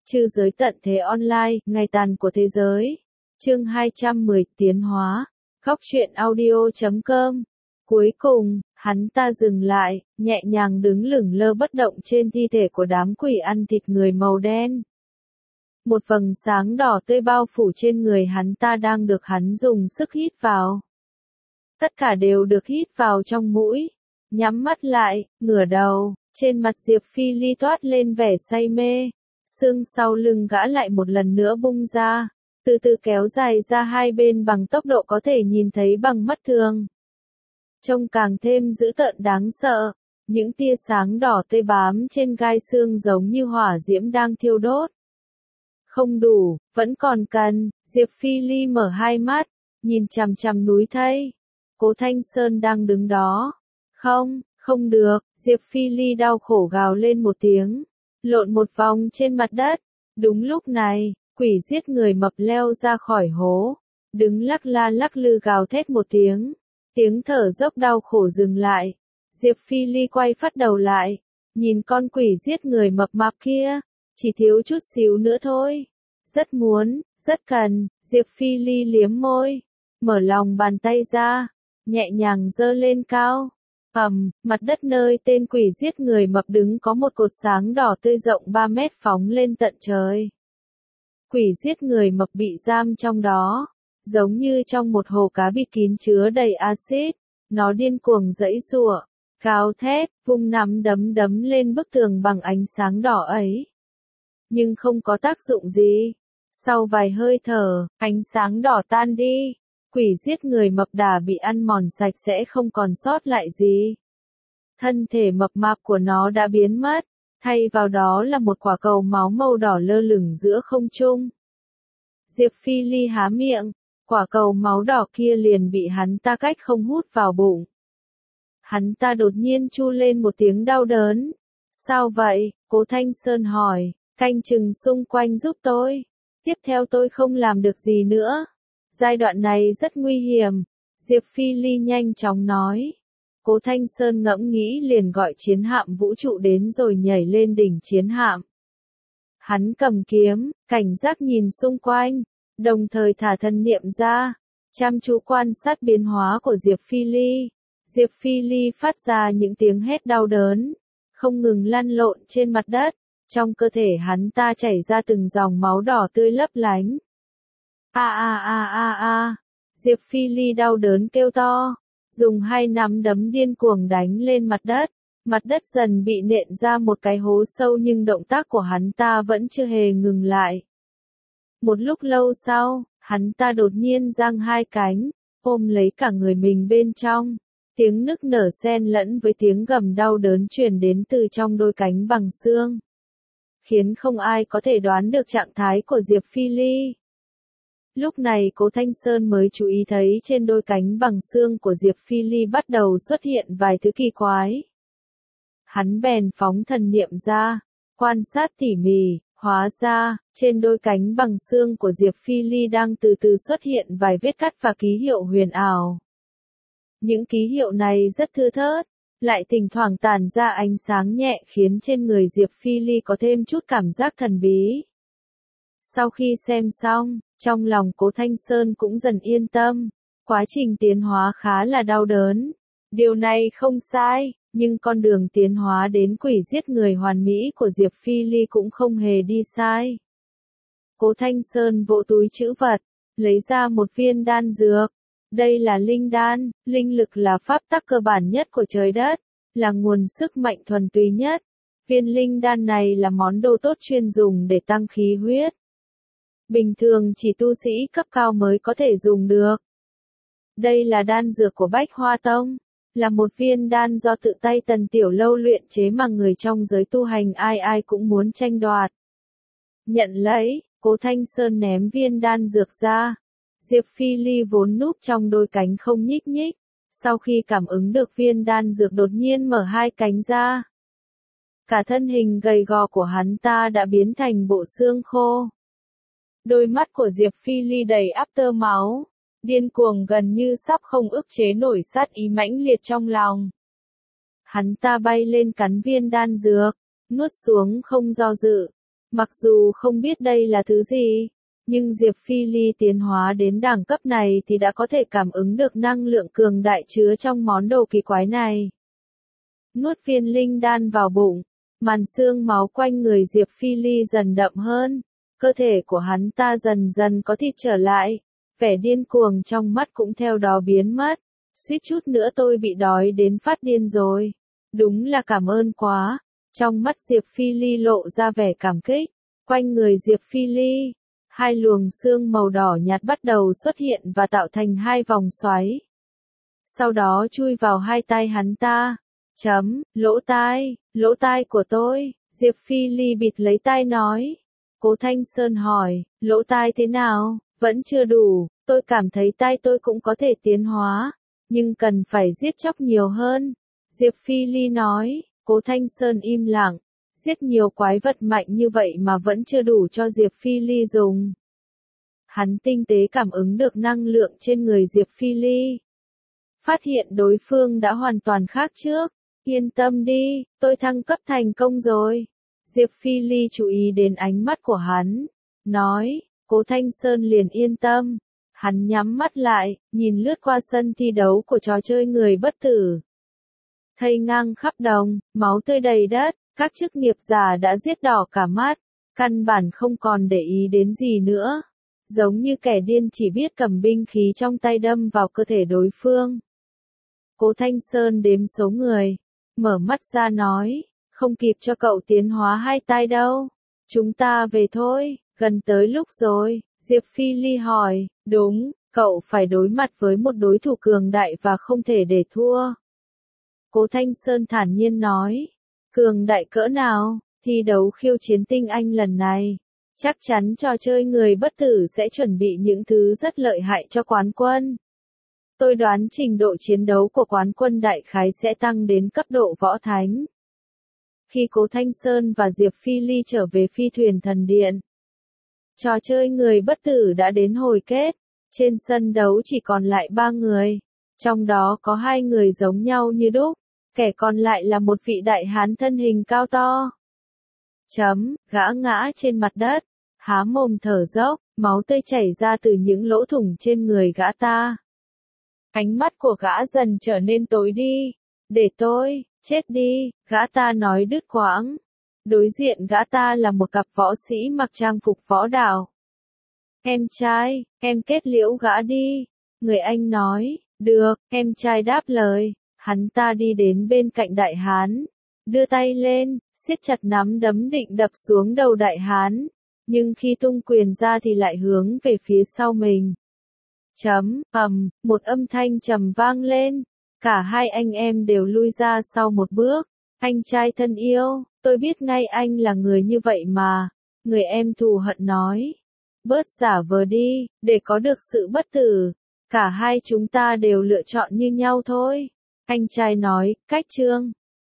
Trư giới tận thế online, ngày tàn của thế giới. Chương 210, tiến hóa. Góc truyện audio.com. Cuối cùng, hắn ta dừng lại, nhẹ nhàng đứng lửng lơ bất động trên thi thể của đám quỷ ăn thịt người màu đen. Một vầng sáng đỏ tươi bao phủ trên người hắn ta đang được hắn dùng sức hít vào. Tất cả đều được hít vào trong mũi. Nhắm mắt lại, ngửa đầu, trên mặt Diệp Phi Ly toát lên vẻ say mê. Xương sau lưng gã lại một lần nữa bung ra, từ từ kéo dài ra hai bên bằng tốc độ có thể nhìn thấy bằng mắt thường. Trông càng thêm dữ tợn đáng sợ, những tia sáng đỏ tươi bám trên gai xương giống như hỏa diễm đang thiêu đốt. Không đủ, vẫn còn cần. Diệp Phi Ly mở hai mắt, nhìn chằm chằm núi thây. Cố Thanh Sơn đang đứng đó. Không được, Diệp Phi Ly đau khổ gào lên một tiếng, lộn một vòng trên mặt đất. Đúng lúc này, quỷ giết người mập leo ra khỏi hố, đứng lắc la lắc lư gào thét một tiếng. Tiếng thở dốc đau khổ dừng lại. Diệp Phi Ly quay phát đầu lại, nhìn con quỷ giết người mập mạp kia, chỉ thiếu chút xíu nữa thôi. Rất muốn, rất cần. Diệp Phi Ly liếm môi, mở lòng bàn tay ra, nhẹ nhàng giơ lên cao. Mặt đất nơi tên quỷ giết người mập đứng có một cột sáng đỏ tươi rộng 3 mét phóng lên tận trời. Quỷ giết người mập bị giam trong đó, giống như trong một hồ cá bị kín chứa đầy axit. Nó điên cuồng giãy giụa, gào thét, vung nắm đấm lên bức tường bằng ánh sáng đỏ ấy. Nhưng không có tác dụng gì. Sau vài hơi thở, ánh sáng đỏ tan đi. Quỷ giết người mập đã bị ăn mòn sạch sẽ không còn sót lại gì. Thân thể mập mạp của nó đã biến mất, thay vào đó là một quả cầu máu màu đỏ lơ lửng giữa không trung. Diệp Phi Ly há miệng, quả cầu máu đỏ kia liền bị hắn ta cách không hút vào bụng. Hắn ta đột nhiên chu lên một tiếng đau đớn. Sao vậy? Cố Thanh Sơn hỏi, canh chừng xung quanh giúp tôi. Tiếp theo tôi không làm được gì nữa. Giai đoạn này rất nguy hiểm. Diệp Phi Ly nhanh chóng nói. Cố Thanh Sơn ngẫm nghĩ liền gọi chiến hạm vũ trụ đến rồi nhảy lên đỉnh chiến hạm. Hắn cầm kiếm, cảnh giác nhìn xung quanh, đồng thời thả thân niệm ra, chăm chú quan sát biến hóa của Diệp Phi Ly. Diệp Phi Ly phát ra những tiếng hét đau đớn, không ngừng lăn lộn trên mặt đất. Trong cơ thể hắn ta chảy ra từng dòng máu đỏ tươi lấp lánh. Diệp Phi Ly đau đớn kêu to, dùng hai nắm đấm điên cuồng đánh lên mặt đất. Mặt đất dần bị nện ra một cái hố sâu nhưng động tác của hắn ta vẫn chưa hề ngừng lại. Một lúc lâu sau, hắn ta đột nhiên giang hai cánh, ôm lấy cả người mình bên trong. Tiếng nức nở xen lẫn với tiếng gầm đau đớn truyền đến từ trong đôi cánh bằng xương, khiến không ai có thể đoán được trạng thái của Diệp Phi Ly. Lúc này Cố Thanh Sơn mới chú ý thấy trên đôi cánh bằng xương của Diệp Phi Ly bắt đầu xuất hiện vài thứ kỳ quái. Hắn bèn phóng thần niệm ra, quan sát tỉ mỉ, hóa ra, trên đôi cánh bằng xương của Diệp Phi Ly đang từ từ xuất hiện vài vết cắt và ký hiệu huyền ảo. Những ký hiệu này rất thưa thớt, lại thỉnh thoảng tản ra ánh sáng nhẹ khiến trên người Diệp Phi Ly có thêm chút cảm giác thần bí. Sau khi xem xong, trong lòng Cố Thanh Sơn cũng dần yên tâm. Quá trình tiến hóa khá là đau đớn. Điều này không sai, nhưng con đường tiến hóa đến quỷ giết người hoàn mỹ của Diệp Phi Ly cũng không hề đi sai. Cố Thanh Sơn vỗ túi trữ vật, lấy ra một viên đan dược. Đây là linh đan. Linh lực là pháp tắc cơ bản nhất của trời đất, là nguồn sức mạnh thuần túy nhất. Viên linh đan này là món đồ tốt chuyên dùng để tăng khí huyết. Bình thường chỉ tu sĩ cấp cao mới có thể dùng được. Đây là đan dược của Bách Hoa Tông, là một viên đan do tự tay Tần Tiểu Lâu luyện chế mà người trong giới tu hành ai ai cũng muốn tranh đoạt. Nhận lấy, Cố Thanh Sơn ném viên đan dược ra. Diệp Phi Ly vốn núp trong đôi cánh không nhích nhích, sau khi cảm ứng được viên đan dược đột nhiên mở hai cánh ra. Cả thân hình gầy gò của hắn ta đã biến thành bộ xương khô. Đôi mắt của Diệp Phi Ly đầy áp tơ máu, điên cuồng gần như sắp không ức chế nổi sát ý mãnh liệt trong lòng. Hắn ta bay lên cắn viên đan dược, nuốt xuống không do dự. Mặc dù không biết đây là thứ gì, nhưng Diệp Phi Ly tiến hóa đến đẳng cấp này thì đã có thể cảm ứng được năng lượng cường đại chứa trong món đồ kỳ quái này. Nuốt viên linh đan vào bụng, màn xương máu quanh người Diệp Phi Ly dần đậm hơn, cơ thể của hắn ta dần dần có thịt trở lại, vẻ điên cuồng trong mắt cũng theo đó biến mất, suýt chút nữa tôi bị đói đến phát điên rồi. Đúng là cảm ơn quá. Trong mắt Diệp Phi Ly lộ ra vẻ cảm kích, quanh người Diệp Phi Ly, hai luồng xương màu đỏ nhạt bắt đầu xuất hiện và tạo thành hai vòng xoáy. Sau đó chui vào hai tai hắn ta. Lỗ tai của tôi, Diệp Phi Ly bịt lấy tai nói. Cố Thanh Sơn hỏi, lỗ tai thế nào, vẫn chưa đủ, tôi cảm thấy tai tôi cũng có thể tiến hóa, nhưng cần phải giết chóc nhiều hơn. Diệp Phi Ly nói. Cố Thanh Sơn im lặng, giết nhiều quái vật mạnh như vậy mà vẫn chưa đủ cho Diệp Phi Ly dùng. Hắn tinh tế cảm ứng được năng lượng trên người Diệp Phi Ly. Phát hiện đối phương đã hoàn toàn khác trước. Yên tâm đi, tôi thăng cấp thành công rồi. Diệp Phi Ly chú ý đến ánh mắt của hắn, nói, Cố Thanh Sơn liền yên tâm. Hắn nhắm mắt lại, nhìn lướt qua sân thi đấu của trò chơi người bất tử. Thây ngang khắp đồng, máu tươi đầy đất, các chức nghiệp giả đã giết đỏ cả mắt, căn bản không còn để ý đến gì nữa. Giống như kẻ điên chỉ biết cầm binh khí trong tay đâm vào cơ thể đối phương. Cố Thanh Sơn đếm số người, mở mắt ra nói, không kịp cho cậu tiến hóa hai tai đâu. Chúng ta về thôi, gần tới lúc rồi. Diệp Phi Ly hỏi, đúng, cậu phải đối mặt với một đối thủ cường đại và không thể để thua. Cố Thanh Sơn thản nhiên nói, cường đại cỡ nào, thi đấu khiêu chiến tinh anh lần này, chắc chắn trò chơi người bất tử sẽ chuẩn bị những thứ rất lợi hại cho quán quân. Tôi đoán trình độ chiến đấu của quán quân đại khái sẽ tăng đến cấp độ võ thánh. Khi Cố Thanh Sơn và Diệp Phi Ly trở về phi thuyền thần điện, trò chơi người bất tử đã đến hồi kết, trên sân đấu chỉ còn lại 3 người, trong đó có 2 người giống nhau như đúc, kẻ còn lại là một vị đại hán thân hình cao to. Gã ngã trên mặt đất, há mồm thở dốc, máu tươi chảy ra từ những lỗ thủng trên người gã ta. Ánh mắt của gã dần trở nên tối đi. Để tôi, chết đi, gã ta nói đứt quãng. Đối diện gã ta là một cặp võ sĩ mặc trang phục võ đạo. Em trai, em kết liễu gã đi. Người anh nói, được, em trai đáp lời. Hắn ta đi đến bên cạnh đại hán, đưa tay lên, siết chặt nắm đấm định đập xuống đầu đại hán, nhưng khi tung quyền ra thì lại hướng về phía sau mình. Một âm thanh trầm vang lên, cả hai anh em đều lui ra sau một bước. Anh trai thân yêu, tôi biết ngay anh là người như vậy mà, người em thù hận nói. Bớt giả vờ đi, để có được sự bất tử, cả hai chúng ta đều lựa chọn như nhau thôi. Anh trai nói, cách chương.